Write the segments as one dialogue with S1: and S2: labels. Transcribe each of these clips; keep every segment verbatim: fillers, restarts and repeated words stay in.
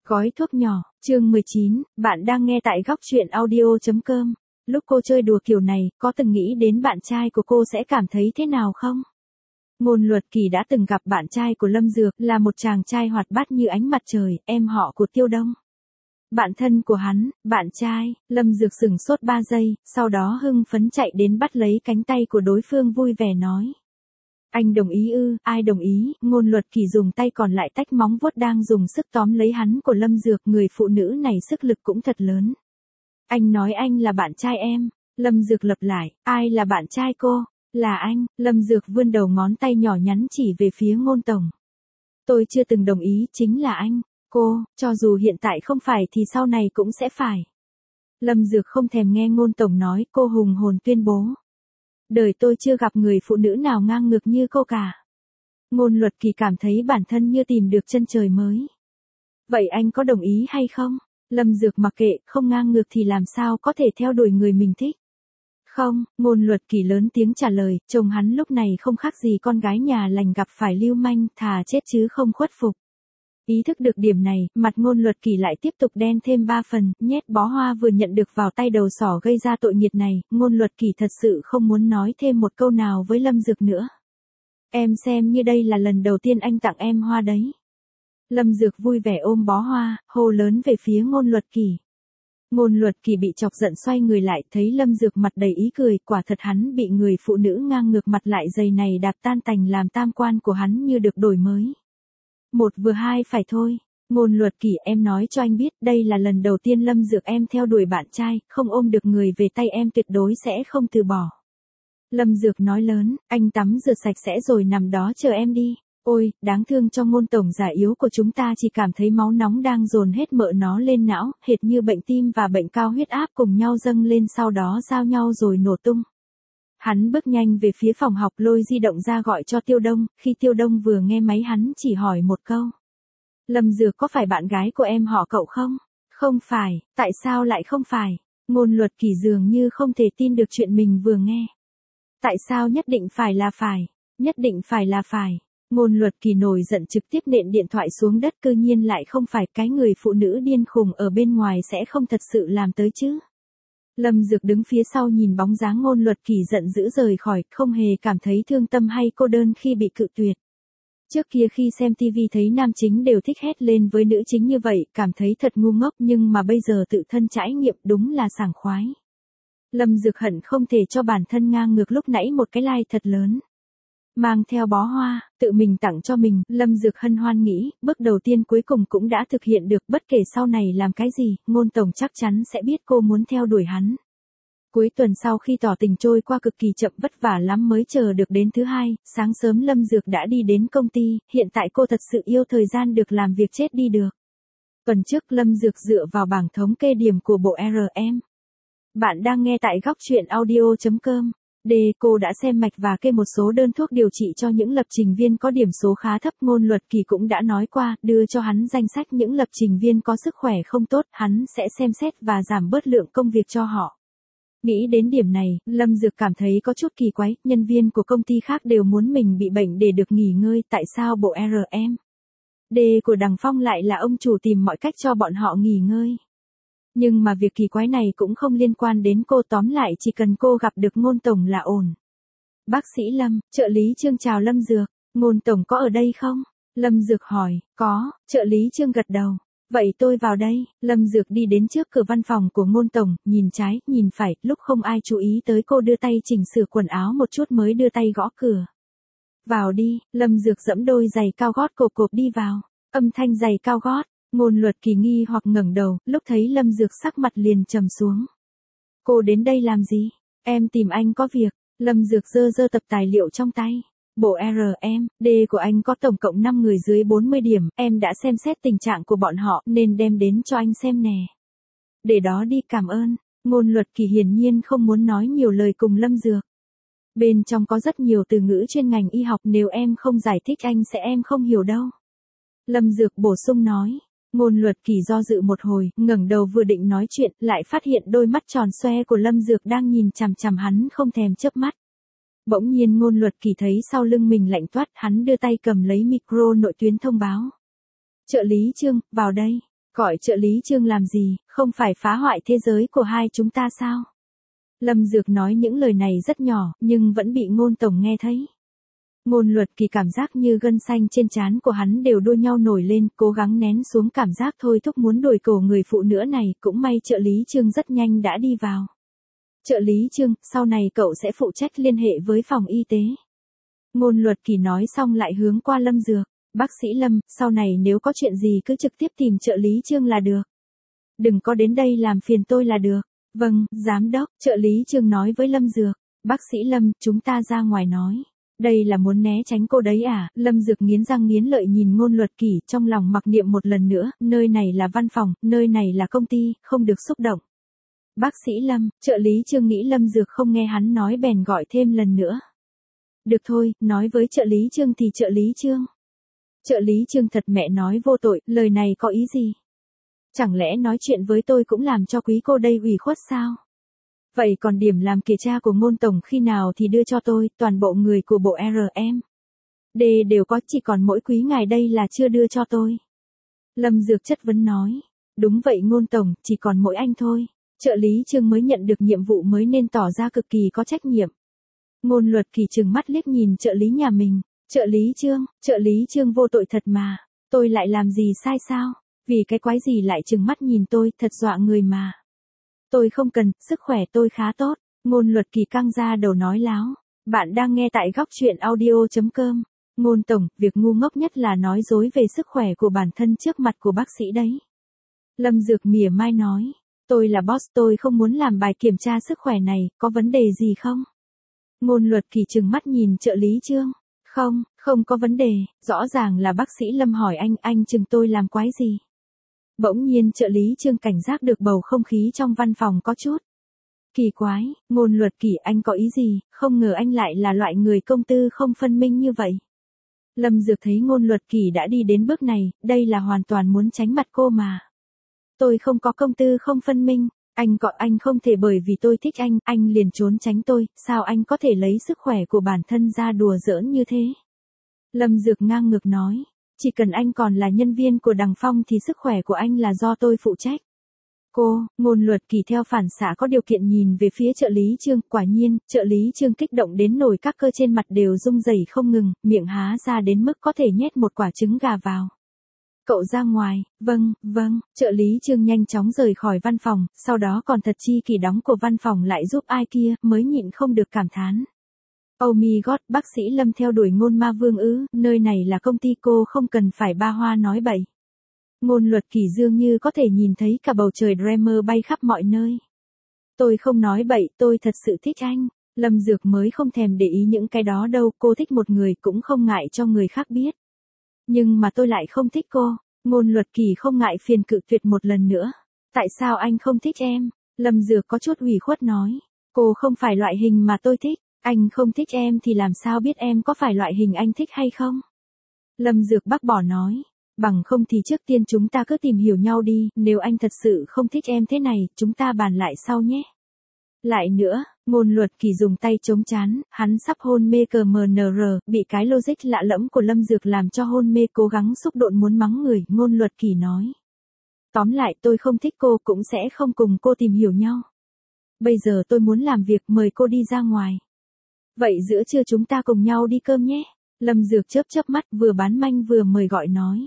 S1: Gói thuốc nhỏ, chương mười chín, bạn đang nghe tại góc truyện audio chấm com. Lúc cô chơi đùa kiểu này, có từng nghĩ đến bạn trai của cô sẽ cảm thấy thế nào không? Ngôn Luật Kỳ đã từng gặp bạn trai của Lâm Dược, là một chàng trai hoạt bát như ánh mặt trời, em họ của Tiêu Đông. Bạn thân của hắn, bạn trai, Lâm Dược sửng sốt ba giây, sau đó hưng phấn chạy đến bắt lấy cánh tay của đối phương vui vẻ nói. Anh đồng ý ư, ai đồng ý, Ngôn Luật Kỳ dùng tay còn lại tách móng vuốt đang dùng sức tóm lấy hắn của Lâm Dược, người phụ nữ này sức lực cũng thật lớn. Anh nói anh là bạn trai em, Lâm Dược lặp lại, ai là bạn trai cô, là anh, Lâm Dược vươn đầu ngón tay nhỏ nhắn chỉ về phía Ngôn Tổng. Tôi chưa từng đồng ý, chính là anh, cô, cho dù hiện tại không phải thì sau này cũng sẽ phải. Lâm Dược không thèm nghe Ngôn Tổng nói, cô hùng hồn tuyên bố. Đời tôi chưa gặp người phụ nữ nào ngang ngược như cô cả. Ngôn Luật Kỳ cảm thấy bản thân như tìm được chân trời mới. Vậy anh có đồng ý hay không? Lâm Dược mặc kệ, không ngang ngược thì làm sao có thể theo đuổi người mình thích? Không, Ngôn Luật Kỳ lớn tiếng trả lời, chồng hắn lúc này không khác gì con gái nhà lành gặp phải lưu manh, thà chết chứ không khuất phục. Ý thức được điểm này, mặt Ngôn Luật Kỳ lại tiếp tục đen thêm ba phần, nhét bó hoa vừa nhận được vào tay đầu sỏ gây ra tội nghiệt này, Ngôn Luật Kỳ thật sự không muốn nói thêm một câu nào với Lâm Dược nữa. Em xem như đây là lần đầu tiên anh tặng em hoa đấy. Lâm Dược vui vẻ ôm bó hoa, hô lớn về phía Ngôn Luật Kỳ. Ngôn Luật Kỳ bị chọc giận xoay người lại, thấy Lâm Dược mặt đầy ý cười, quả thật hắn bị người phụ nữ ngang ngược mặt lại dày này đạp tan tành làm tam quan của hắn như được đổi mới. Một vừa hai phải thôi. Ngôn Luật Kỳ, em nói cho anh biết, đây là lần đầu tiên Lâm Dược em theo đuổi bạn trai, không ôm được người về tay em tuyệt đối sẽ không từ bỏ. Lâm Dược nói lớn, anh tắm rửa sạch sẽ rồi nằm đó chờ em đi. Ôi, đáng thương cho Ngôn Tổng già yếu của chúng ta, chỉ cảm thấy máu nóng đang dồn hết mỡ nó lên não, hệt như bệnh tim và bệnh cao huyết áp cùng nhau dâng lên sau đó giao nhau rồi nổ tung. Hắn bước nhanh về phía phòng học, lôi di động ra gọi cho Tiêu Đông, khi Tiêu Đông vừa nghe máy hắn chỉ hỏi một câu. Lâm Dược có phải bạn gái của em họ Cậu không? Không phải, tại sao lại không phải? Ngôn Luật Kỳ dường như không thể tin được chuyện mình vừa nghe. Tại sao nhất định phải là phải? Nhất định phải là phải. Ngôn Luật Kỳ nổi giận trực tiếp nện điện thoại xuống đất, cư nhiên lại không phải, cái người phụ nữ điên khùng ở bên ngoài sẽ không thật sự làm tới chứ. Lâm Dược đứng phía sau nhìn bóng dáng Ngôn Luật Kỳ giận dữ rời khỏi, không hề cảm thấy thương tâm hay cô đơn khi bị cự tuyệt. Trước kia khi xem tivi thấy nam chính đều thích hét lên với nữ chính như vậy, cảm thấy thật ngu ngốc, nhưng mà bây giờ tự thân trải nghiệm đúng là sảng khoái. Lâm Dược hận không thể cho bản thân ngang ngược lúc nãy một cái like thật lớn. Mang theo bó hoa, tự mình tặng cho mình, Lâm Dược hân hoan nghĩ, bước đầu tiên cuối cùng cũng đã thực hiện được, bất kể sau này làm cái gì, Ngôn Tổng chắc chắn sẽ biết cô muốn theo đuổi hắn. Cuối tuần sau khi tỏ tình trôi qua cực kỳ chậm, vất vả lắm mới chờ được đến thứ hai, sáng sớm Lâm Dược đã đi đến công ty, hiện tại cô thật sự yêu thời gian được làm việc chết đi được. Tuần trước Lâm Dược dựa vào bảng thống kê điểm của bộ rờ em. Bạn đang nghe tại góc truyện audio chấm com. D. Cô đã xem mạch và kê một số đơn thuốc điều trị cho những lập trình viên có điểm số khá thấp. Ngôn Luật Kỳ cũng đã nói qua, đưa cho hắn danh sách những lập trình viên có sức khỏe không tốt, hắn sẽ xem xét và giảm bớt lượng công việc cho họ. Nghĩ đến điểm này, Lâm Dược cảm thấy có chút kỳ quái, nhân viên của công ty khác đều muốn mình bị bệnh để được nghỉ ngơi, tại sao bộ rờ em D của Đằng Phong lại là ông chủ tìm mọi cách cho bọn họ nghỉ ngơi. Nhưng mà việc kỳ quái này cũng không liên quan đến cô, tóm lại chỉ cần cô gặp được Ngôn Tổng là ổn. Bác sĩ Lâm, trợ lý Trương chào Lâm Dược, Ngôn Tổng có ở đây không? Lâm Dược hỏi, có, trợ lý Trương gật đầu. Vậy tôi vào đây. Lâm Dược đi đến trước cửa văn phòng của Ngôn Tổng, nhìn trái, nhìn phải, lúc không ai chú ý tới cô đưa tay chỉnh sửa quần áo một chút mới đưa tay gõ cửa. Vào đi, Lâm Dược giẫm đôi giày cao gót cộp cộp đi vào. Âm thanh giày cao gót. Ngôn Luật Kỳ nghi hoặc ngẩng đầu, lúc thấy Lâm Dược sắc mặt liền trầm xuống. Cô đến đây làm gì? Em tìm anh có việc. Lâm Dược giơ giơ tập tài liệu trong tay. Bộ rờ em D của anh có tổng cộng năm người dưới bốn mươi điểm, em đã xem xét tình trạng của bọn họ nên đem đến cho anh xem nè. Để đó đi, cảm ơn. Ngôn Luật Kỳ hiển nhiên không muốn nói nhiều lời cùng Lâm Dược. Bên trong có rất nhiều từ ngữ chuyên ngành y học, nếu em không giải thích anh sẽ em không hiểu đâu. Lâm Dược bổ sung nói. Ngôn Luật Kỳ do dự một hồi, ngẩng đầu vừa định nói chuyện, lại phát hiện đôi mắt tròn xoe của Lâm Dược đang nhìn chằm chằm hắn không thèm chớp mắt. Bỗng nhiên Ngôn Luật Kỳ thấy sau lưng mình lạnh toát, hắn đưa tay cầm lấy micro nội tuyến thông báo. Trợ lý Trương, vào đây. Gọi trợ lý Trương làm gì, không phải phá hoại thế giới của hai chúng ta sao? Lâm Dược nói những lời này rất nhỏ, nhưng vẫn bị Ngôn tổng nghe thấy. Ngôn Luật Kỳ cảm giác như gân xanh trên trán của hắn đều đua nhau nổi lên, cố gắng nén xuống cảm giác thôi thúc muốn đuổi cổ người phụ nữ này, cũng may trợ lý Trương rất nhanh đã đi vào. Trợ lý Trương, sau này cậu sẽ phụ trách liên hệ với phòng y tế. Ngôn Luật Kỳ nói xong lại hướng qua Lâm Dược. Bác sĩ Lâm, sau này nếu có chuyện gì cứ trực tiếp tìm trợ lý Trương là được. Đừng có đến đây làm phiền tôi là được. Vâng, giám đốc, trợ lý Trương nói với Lâm Dược. Bác sĩ Lâm, chúng ta ra ngoài nói. Đây là muốn né tránh cô đấy à? Lâm Dược nghiến răng nghiến lợi nhìn Ngôn Luật Kỳ, trong lòng mặc niệm một lần nữa, nơi này là văn phòng, nơi này là công ty, không được xúc động. Bác sĩ Lâm, trợ lý Trương nghĩ Lâm Dược không nghe hắn nói bèn gọi thêm lần nữa. Được thôi, nói với trợ lý Trương thì trợ lý Trương. Trợ lý Trương thật mẹ nói vô tội, lời này có ý gì? Chẳng lẽ nói chuyện với tôi cũng làm cho quý cô đây ủy khuất sao? Vậy còn điểm làm kiểm tra của Ngôn tổng khi nào thì đưa cho tôi, toàn bộ người của bộ R M D đều có, chỉ còn mỗi quý ngài đây là chưa đưa cho tôi. Lâm Dược chất vấn nói. Đúng vậy Ngôn tổng, chỉ còn mỗi anh thôi. Trợ lý Trương mới nhận được nhiệm vụ mới nên tỏ ra cực kỳ có trách nhiệm. Ngôn Luật Kỳ trừng mắt liếc nhìn trợ lý nhà mình. Trợ lý Trương, trợ lý Trương vô tội thật mà. Tôi lại làm gì sai sao? Vì cái quái gì lại trừng mắt nhìn tôi, thật dọa người mà. Tôi không cần, sức khỏe tôi khá tốt. Ngôn Luật Kỳ căng ra đầu nói láo. Bạn đang nghe tại góc truyện audio chấm com. Ngôn tổng, việc ngu ngốc nhất là nói dối về sức khỏe của bản thân trước mặt của bác sĩ đấy. Lâm Dược mỉa mai nói. Tôi là boss, tôi không muốn làm bài kiểm tra sức khỏe này, có vấn đề gì không? Ngôn Luật Kỳ trừng mắt nhìn trợ lý Trương. Không, không có vấn đề, rõ ràng là bác sĩ Lâm hỏi anh, anh chừng tôi làm quái gì? Bỗng nhiên trợ lý Trương cảnh giác được bầu không khí trong văn phòng có chút kỳ quái. Ngôn Luật Kỳ, anh có ý gì, không ngờ anh lại là loại người công tư không phân minh như vậy. Lâm Dược thấy Ngôn Luật Kỳ đã đi đến bước này, đây là hoàn toàn muốn tránh mặt cô mà. Tôi không có công tư không phân minh, anh gọi anh không thể bởi vì tôi thích anh, anh liền trốn tránh tôi, sao anh có thể lấy sức khỏe của bản thân ra đùa giỡn như thế? Lâm Dược ngang ngược nói, chỉ cần anh còn là nhân viên của Đằng Phong thì sức khỏe của anh là do tôi phụ trách. Cô, Ngôn Luật Kỳ theo phản xạ có điều kiện nhìn về phía trợ lý Trương, quả nhiên, trợ lý Trương kích động đến nổi các cơ trên mặt đều rung rẩy không ngừng, miệng há ra đến mức có thể nhét một quả trứng gà vào. Cậu ra ngoài, vâng, vâng, trợ lý Trương nhanh chóng rời khỏi văn phòng, sau đó còn thật chi kỳ đóng của văn phòng lại giúp ai kia, mới nhịn không được cảm thán. Oh my god, bác sĩ Lâm theo đuổi Ngôn ma vương ư, nơi này là công ty cô không cần phải ba hoa nói bậy. Ngôn Luật Kỳ dường như có thể nhìn thấy cả bầu trời Dreamer bay khắp mọi nơi. Tôi không nói bậy, tôi thật sự thích anh. Lâm Dược mới không thèm để ý những cái đó đâu, cô thích một người cũng không ngại cho người khác biết. Nhưng mà tôi lại không thích cô. Ngôn Luật Kỳ không ngại phiền cự tuyệt một lần nữa. Tại sao anh không thích em? Lâm Dược có chút ủy khuất nói. Cô không phải loại hình mà tôi thích. Anh không thích em thì làm sao biết em có phải loại hình anh thích hay không? Lâm Dược bác bỏ nói. Bằng không thì trước tiên chúng ta cứ tìm hiểu nhau đi, nếu anh thật sự không thích em thế này, chúng ta bàn lại sau nhé. Lại nữa, Ngôn Luật Kỳ dùng tay chống chán, hắn sắp hôn mê cờ em en rờ, bị cái logic lạ lẫm của Lâm Dược làm cho hôn mê, cố gắng xúc độn muốn mắng người, Ngôn Luật Kỳ nói. Tóm lại tôi không thích cô cũng sẽ không cùng cô tìm hiểu nhau. Bây giờ tôi muốn làm việc, mời cô đi ra ngoài. Vậy giữa trưa chúng ta cùng nhau đi cơm nhé. Lâm Dược chớp chớp mắt vừa bán manh vừa mời gọi nói.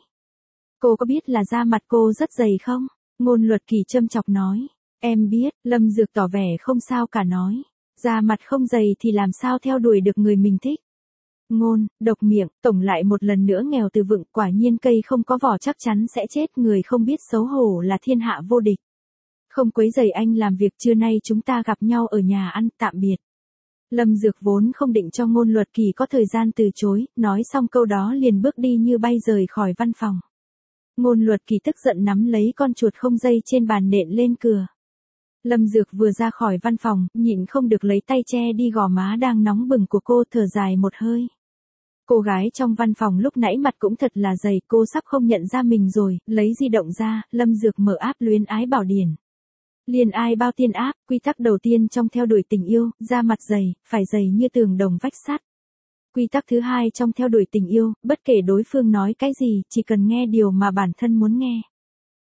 S1: Cô có biết là da mặt cô rất dày không? Ngôn Luật Kỳ châm chọc nói. Em biết, Lâm Dược tỏ vẻ không sao cả nói. Da mặt không dày thì làm sao theo đuổi được người mình thích. Ngôn, độc miệng, tổng lại một lần nữa nghèo từ vựng, quả nhiên cây không có vỏ chắc chắn sẽ chết, người không biết xấu hổ là thiên hạ vô địch. Không quấy rầy anh làm việc, trưa nay chúng ta gặp nhau ở nhà ăn, tạm biệt. Lâm Dược vốn không định cho Ngôn Luật Kỳ có thời gian từ chối, nói xong câu đó liền bước đi như bay rời khỏi văn phòng. Ngôn Luật Kỳ tức giận nắm lấy con chuột không dây trên bàn nện lên cửa. Lâm Dược vừa ra khỏi văn phòng, nhịn không được lấy tay che đi gò má đang nóng bừng của cô, thở dài một hơi. Cô gái trong văn phòng lúc nãy mặt cũng thật là dày, cô sắp không nhận ra mình rồi, lấy di động ra, Lâm Dược mở app Luyến Ái Bảo Điển. Liền ai bao tiên áp, quy tắc đầu tiên trong theo đuổi tình yêu, da mặt dày, phải dày như tường đồng vách sắt. Quy tắc thứ hai trong theo đuổi tình yêu, bất kể đối phương nói cái gì, chỉ cần nghe điều mà bản thân muốn nghe.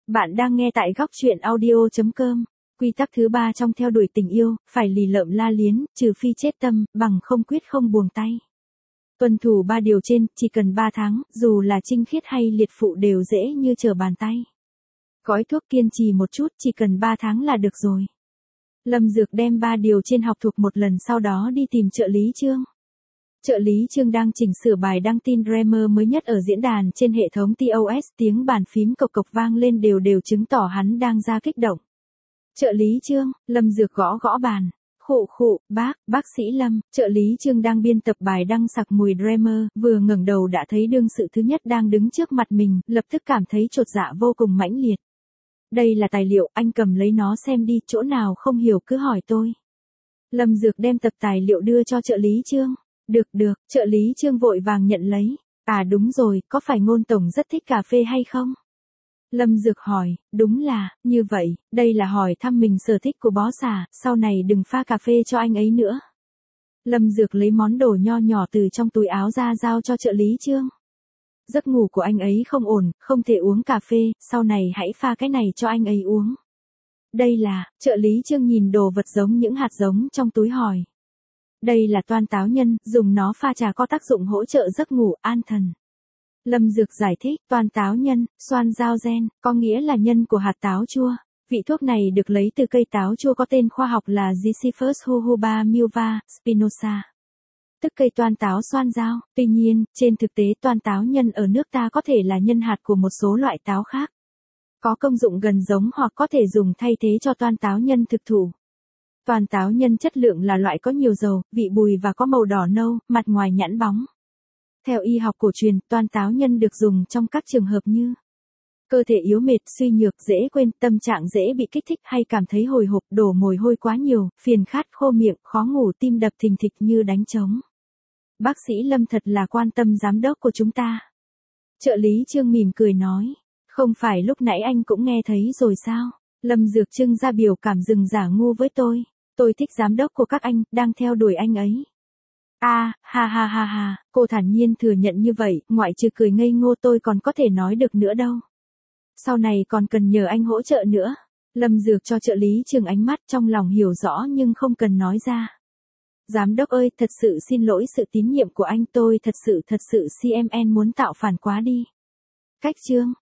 S1: Bạn đang nghe tại góc chuyện audio chấm com. Quy tắc thứ ba trong theo đuổi tình yêu, phải lì lợm la liến, trừ phi chết tâm, bằng không quyết không buông tay. Tuân thủ ba điều trên, chỉ cần ba tháng, dù là trinh khiết hay liệt phụ đều dễ như trở bàn tay. Gói thuốc kiên trì một chút, chỉ cần ba tháng là được rồi. Lâm Dược đem ba điều trên học thuộc một lần, sau đó đi tìm trợ lý Trương. Trợ lý Trương đang chỉnh sửa bài đăng tin Dreamer mới nhất ở diễn đàn trên hệ thống tê o ét, tiếng bàn phím cộc cộc vang lên đều đều chứng tỏ hắn đang ra kích động. Trợ lý Trương, Lâm Dược gõ gõ bàn. Khụ khụ, bác, bác sĩ Lâm, trợ lý Trương đang biên tập bài đăng sặc mùi Dreamer, vừa ngẩng đầu đã thấy đương sự thứ nhất đang đứng trước mặt mình, lập tức cảm thấy chột dạ vô cùng mãnh liệt. Đây là tài liệu, anh cầm lấy nó xem đi, chỗ nào không hiểu cứ hỏi tôi. Lâm Dược đem tập tài liệu đưa cho trợ lý Trương. Được được, trợ lý Trương vội vàng nhận lấy. À đúng rồi, có phải Ngôn Tổng rất thích cà phê hay không? Lâm Dược hỏi, đúng là, như vậy, đây là hỏi thăm mình sở thích của bó xà, sau này đừng pha cà phê cho anh ấy nữa. Lâm Dược lấy món đồ nho nhỏ từ trong túi áo ra giao cho trợ lý Trương. Giấc ngủ của anh ấy không ổn, không thể uống cà phê, sau này hãy pha cái này cho anh ấy uống. Đây là, trợ lý Trương nhìn đồ vật giống những hạt giống trong túi hỏi. Đây là toan táo nhân, dùng nó pha trà có tác dụng hỗ trợ giấc ngủ, an thần. Lâm Dược giải thích, toan táo nhân, xoan giao gen, có nghĩa là nhân của hạt táo chua. Vị thuốc này được lấy từ cây táo chua có tên khoa học là Ziziphus jojoba milva, spinosa. Tức cây toan táo xoan giao. Tuy nhiên, trên thực tế toan táo nhân ở nước ta có thể là nhân hạt của một số loại táo khác. Có công dụng gần giống hoặc có thể dùng thay thế cho toan táo nhân thực thụ. Toan táo nhân chất lượng là loại có nhiều dầu, vị bùi và có màu đỏ nâu, mặt ngoài nhẵn bóng. Theo y học cổ truyền, toan táo nhân được dùng trong các trường hợp như cơ thể yếu mệt, suy nhược, dễ quên, tâm trạng dễ bị kích thích hay cảm thấy hồi hộp, đổ mồ hôi quá nhiều, phiền khát, khô miệng, khó ngủ, tim đập thình thịch như đánh trống. Bác sĩ Lâm thật là quan tâm giám đốc của chúng ta. Trợ lý Trương mỉm cười nói, không phải lúc nãy anh cũng nghe thấy rồi sao? Lâm Dược trưng ra biểu cảm rừng giả ngu với tôi. Tôi thích giám đốc của các anh, đang theo đuổi anh ấy. A, à, ha ha ha ha, cô thản nhiên thừa nhận như vậy, ngoại trừ cười ngây ngô tôi còn có thể nói được nữa đâu. Sau này còn cần nhờ anh hỗ trợ nữa. Lâm Dược cho trợ lý Trương ánh mắt, trong lòng hiểu rõ nhưng không cần nói ra. Giám đốc ơi, thật sự xin lỗi sự tín nhiệm của anh, tôi thật sự thật sự xê em en muốn tạo phản quá đi. Cách Trương,